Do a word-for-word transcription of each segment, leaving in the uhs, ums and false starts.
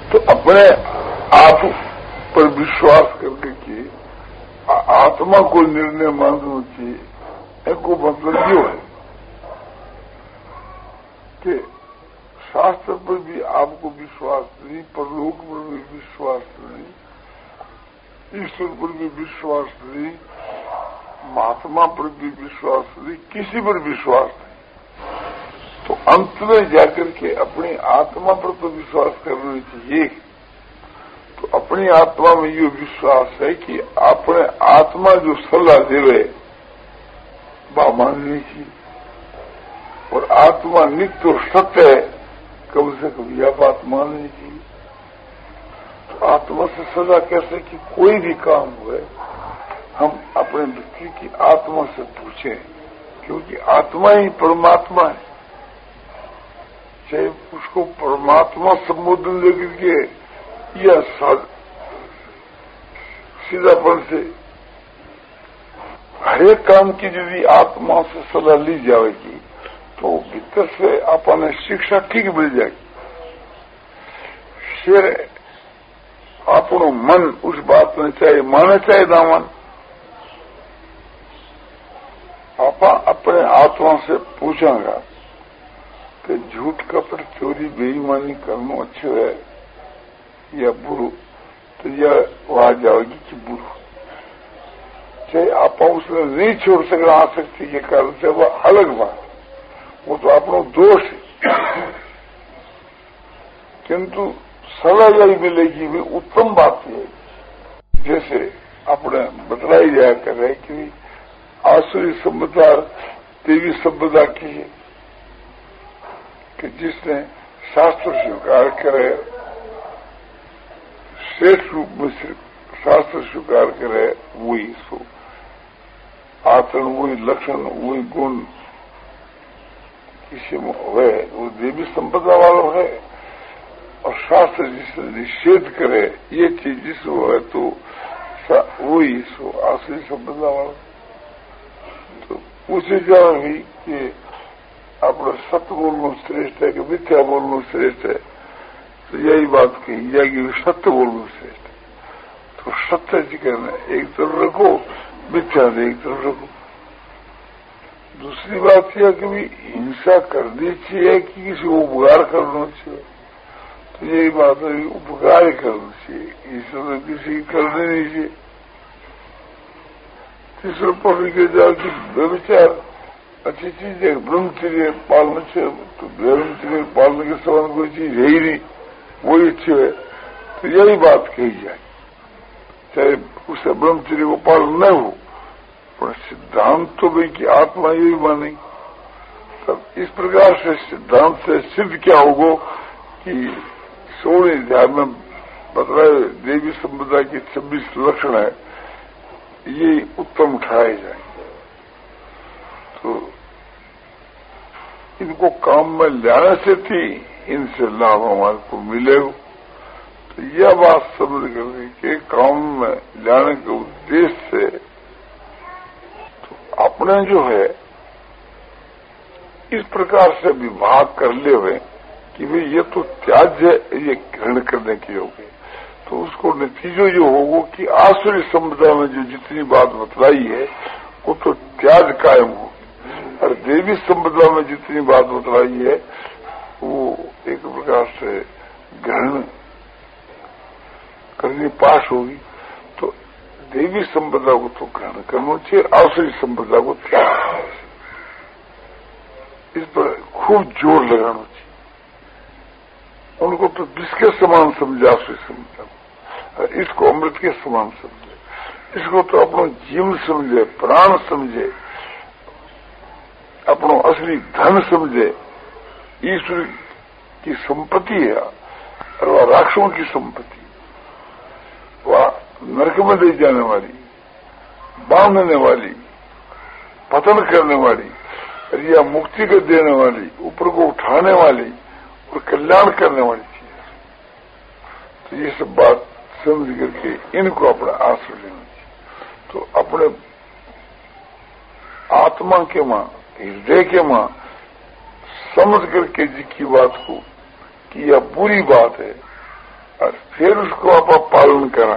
तो अपने आप पर विश्वास करके कि आत्मा को निर्णय मानना चाहिए, एक को मतलब यो है कि शास्त्र पर भी आपको विश्वास नहीं, परलोक पर भी विश्वास नहीं, ईश्वर पर भी विश्वास नहीं, महात्मा पर भी विश्वास नहीं, किसी पर विश्वास नहीं, तो अंत में जाकर के अपनी आत्मा पर तो विश्वास करना चाहिए। तो अपनी आत्मा में ये विश्वास है कि अपने आत्मा जो सलाह देवे वह माननी चाहिए, और आत्मा नित्य और सत्य है, कम से कम यह बात माननी चाहिए। तो आत्मा से सलाह कैसे कि कोई भी काम हुए हम अपने व्यक्ति की आत्मा से पूछें, क्योंकि आत्मा ही परमात्मा है। चाहे उसको परमात्मा संबोधन लेकर के या सीधापन से हरेक काम की यदि आत्मा से सलाह ली जाएगी तो भीतर से अपने शिक्षा ठीक मिल जाएगी। फिर अपनो मन उस बात में चाहे माने चाहे ना मान, आप अपने आत्मा से पूछेगा कि झूठ कपट चोरी बेईमानी करना अच्छे है या बुरो, तो यह वहां जाएगी कि बुरो। चाहे आप उसने नहीं छोड़ सके आसक्ति के कारण से, वह अलग बात, वो तो अपना दोष है, किंतु सलाह यही मिलेगी भी उत्तम बात है। जैसे अपने बतलाई जाया कर रहे कि आसुरी सभ्यता देवी सभ्यता की है कि जिसने शास्त्र स्वीकार करे, श्रेष्ठ रूप में शास्त्र स्वीकार करे, वही सो आचरण, वही लक्षण, वही गुण किसी में है, वो देवी संपदा वालों है। और शास्त्र जिसने निषेध करे ये चीज जिस है तो वही सो आसुरी संपदा वाला। तो पूछे जा रही कि अपना सत्य बोलना श्रेष्ठ है कि मिथ्या बोलना श्रेष्ठ है, तो यही बात कही जाएगी सत्य बोलना श्रेष्ठ है। तो सत्य जी कहना एक तरफ रखो, मिथ्या ने एक तरफ रखो। दूसरी बात यह कि भी हिंसा करनी चाहिए कि किसी को उपकार करना चाहिए, तो यही बात है उपकार करना चाहिए, ईश्वर किसी की करनी नहीं चाहिए। तीसरे पढ़ के जाओ कि व्यभिचार अच्छी चीज है, ब्रह्मचर्य पालना चाहिए, तो ब्रह्मचर्य पालने के समान कोई चीज है ही नहीं, वही अच्छी है। तो यही बात कही जाए, चाहे उसे ब्रह्मचर्य को पालन न हो, पर सिद्धांत तो भाई की आत्मा यही मानेगी। तब इस प्रकार से सिद्धांत से सिद्ध क्या होगा कि सोलह अध्याय में बतलाए देवी संपदा की छब्बीस लक्षण है, ये उत्तम उठाए जाएंगे। तो इनको काम में लाने से थी इनसे लाभ हमारे को मिलेगा। तो यह बात समझ कर के काम में लाने के उद्देश्य से तो अपने जो है इस प्रकार से विभाग कर ले हुए कि भाई ये तो त्याज्य है, ये ग्रहण करने के योग्य है। तो उसको नतीजो जो होगा कि आसुरी संपदा में जो जितनी बात बतलाई है वो तो त्याज कायम होगी, और देवी संपदा में जितनी बात बतलाई है वो एक प्रकार से ग्रहण करने पास होगी। तो देवी संपदा को तो ग्रहण करना चाहिए, आसुरी संपदा को त्याग, इस पर खूब जोर लगाना चाहिए। उनको तो विष के समान समझे आसुरी संपदा, इसको अमृत के समान समझे, इसको तो अपना जीवन समझे, प्राण समझे, अपना असली धन समझे। ईश्वर की संपत्ति है और वह राक्षसों की संपत्ति, वह नरक में ले जाने वाली, बांधने वाली, पतन करने वाली, या मुक्ति को देने वाली, ऊपर को उठाने वाली और कल्याण करने वाली चीज। तो ये सब बात समझ करके इनको अपना आश्रय लेना चाहिए। तो अपने आत्मा के मां, हृदय के मां समझ करके जी की बात को कि यह बुरी बात है फिर उसको आप पालन करा।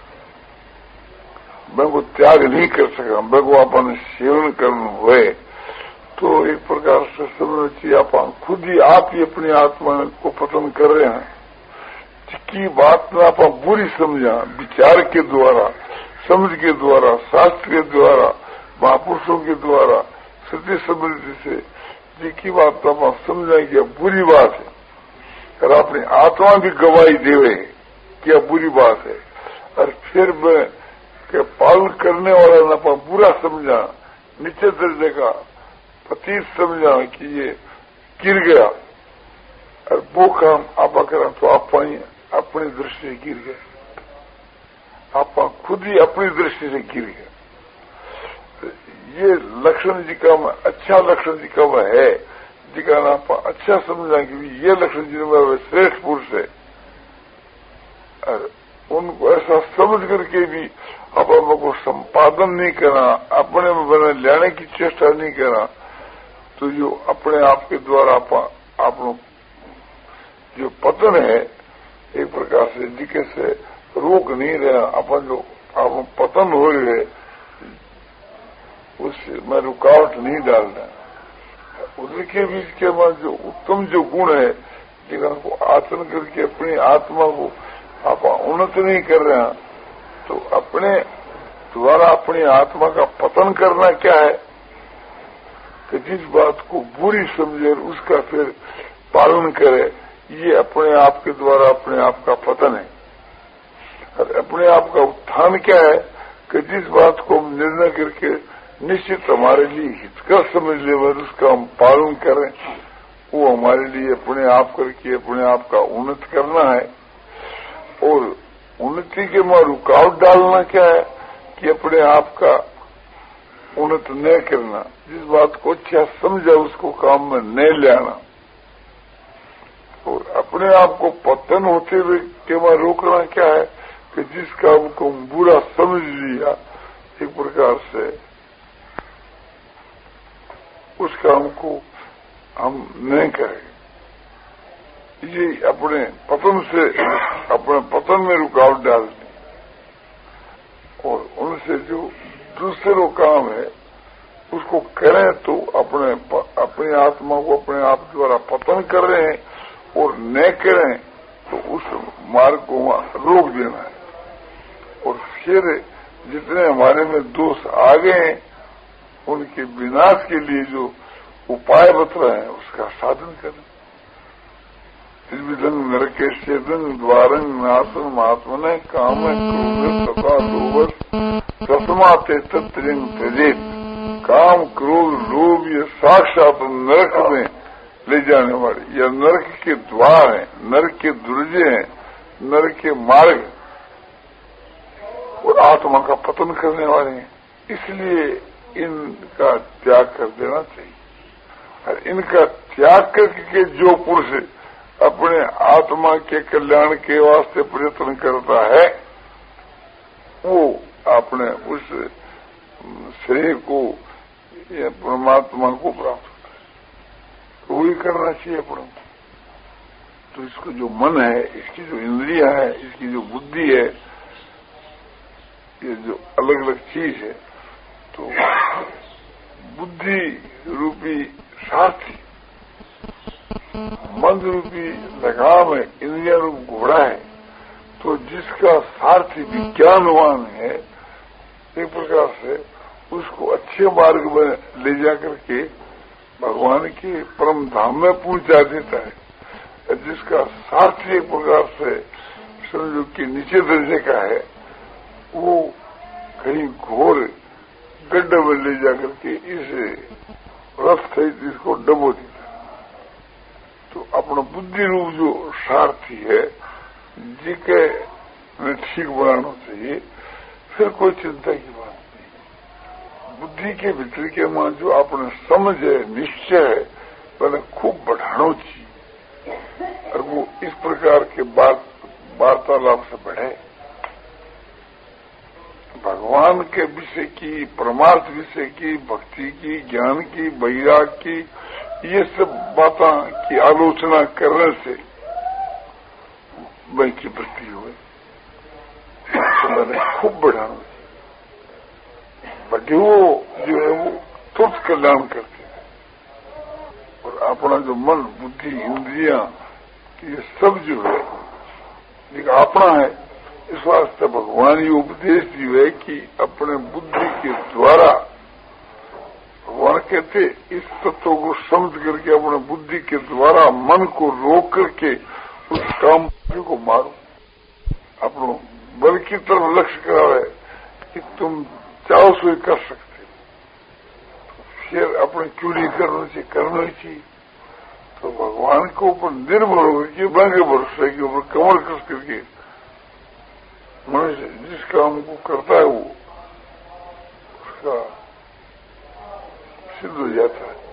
मैं वो त्याग नहीं कर सका, मैं वो अपन सेवन करना हुए तो एक प्रकार से समझना चाहिए आप खुद ही आप ही अपनी आत्मा को पतन कर रहे हैं। की बात में आप बुरी समझा, विचार के द्वारा, समझ के द्वारा, शास्त्र के द्वारा, महापुरुषों के द्वारा, सत्य समृद्धि से जिसकी बात आप समझा कि बुरी बात है और अपनी आत्मा भी गवाही देवे कि यह बुरी बात है, और फिर मैं के पालन करने वाला न आप बुरा समझा, नीचे दर्जे का पतीत समझा कि ये गिर गया, और वो काम आप करें तो आप अपनी दृष्टि से गिर गए, आप खुद ही अपनी दृष्टि से गिर गए। ये लक्षण जी का अच्छा लक्षण जी का वह है जिका आप अच्छा समझा कि ये लक्षण जी में श्रेष्ठ पुरुष है, और उनको ऐसा समझ करके भी अपने को संपादन नहीं करना, अपने में बने लाने की चेष्टा नहीं करना, तो जो अपने आप के द्वारा आप लोग जो पतन है एक प्रकार से जिके से रोक नहीं रहा, अपन जो आप पतन हो रहे उसमें रुकावट नहीं डालना। उसके बीच के बाद जो उत्तम जो गुण है जिनको आचरण करके अपनी आत्मा को आप उन्नत नहीं कर रहे हैं, तो अपने द्वारा अपनी आत्मा का पतन करना क्या है कि जिस बात को बुरी समझे उसका फिर पालन करे, ये अपने आप के द्वारा अपने आप का पतन है। और अपने आप का उत्थान क्या है कि जिस बात को हम निर्णय करके निश्चित हमारे लिए हितकर समझ ले उसका हम पालन करें, वो हमारे लिए अपने आप करके अपने आप का उन्नत करना है। और उन्नति के में रुकावट डालना क्या है कि अपने आप का उन्नत न करना, जिस बात को अच्छा समझा उसको काम में न लाना, और अपने आप को पतन होते हुए के में रोकना क्या है कि जिस काम को बुरा समझ लिया एक प्रकार से उस काम को हम नहीं करें। ये अपने पतन से अपने पतन में रुकावट डालनी, और उनसे जो दूसरों काम है उसको करें तो अपने अपनी आत्मा को अपने आप द्वारा पतन कर रहे हैं, और न करें तो उस मार्ग को रोक देना है। और फिर जितने हमारे में दोष आ गए हैं उनके विनाश के लिए जो उपाय बता रहे हैं उसका साधन करें। विधन नरके सेदन द्वारंग नासन महात्मने काम क्रोध तथा लोभ तस्माते तत्रिंग त्यजेत। काम क्रोध लोभ ये साक्षात नरक में ले जाने वाले या नरक के द्वार हैं, नरक के दुर्जे हैं, नरक के मार्ग और आत्मा का पतन करने वाले हैं। इसलिए इनका त्याग कर देना चाहिए, और इनका त्याग करके जो पुरुष अपने आत्मा के कल्याण के वास्ते प्रयत्न करता है वो अपने उस श्रेय को या परमात्मा को प्राप्त होता है। वही करना चाहिए अपने। तो इसको जो मन है, इसकी जो इंद्रियां है, इसकी जो बुद्धि है, ये जो अलग अलग चीज है, तो बुद्धि रूपी सारथी, मन रूपी लगाम है, इंद्रिया रूप घोड़ा है, तो जिसका सारथी विज्ञानवान है एक प्रकार से उसको अच्छे मार्ग में ले जाकर के भगवान के परम धाम में पहुंचा देता है। जिसका सारथी एक प्रकार से समझो कि नीचे दर्जे का है, वो कहीं घोर गड्ढे में ले जाकर के इसे रथ सहित इसको डबो देता है। तो अपना बुद्धि रूप जो सारथी है जिके में ठीक बनाना चाहिए, फिर कोई चिंता की बात नहीं। बुद्धि के भीतर के मां जो अपने समझ है, निश्चय है, पहले खूब बढ़ाना चाहिए, और वो इस प्रकार के बात वार्तालाप से बढ़े। भगवान के विषय की, परमार्थ विषय की, भक्ति की, ज्ञान की, वैराग की, ये सब बातों की आलोचना करने से मन की वृद्धि हो खूब बढ़ाना चाहिए। बाकी वो जो है वो तुरंत कल्याण करते हैं। और अपना जो मन, बुद्धि, इंद्रियां, ये सब जो है एक अपना है। इस वास्ते भगवान ये उपदेश जो है कि अपने बुद्धि के द्वारा, भगवान कहते इस तत्व को समझ करके अपने बुद्धि के द्वारा मन को रोक करके उस काम को मारो। अपनो बल की तरफ लक्ष्य करावे कि तुम चाहो सो कर सकते हो, फिर अपने क्यों नहीं करना चाहिए, करना ही चाहिए। तो भगवान के ऊपर निर्भर होकर के बंगे भरोसे के ऊपर कमर कस करके मनुष्य जिस काम को करता है वो उसका सिद्ध हो जाता है।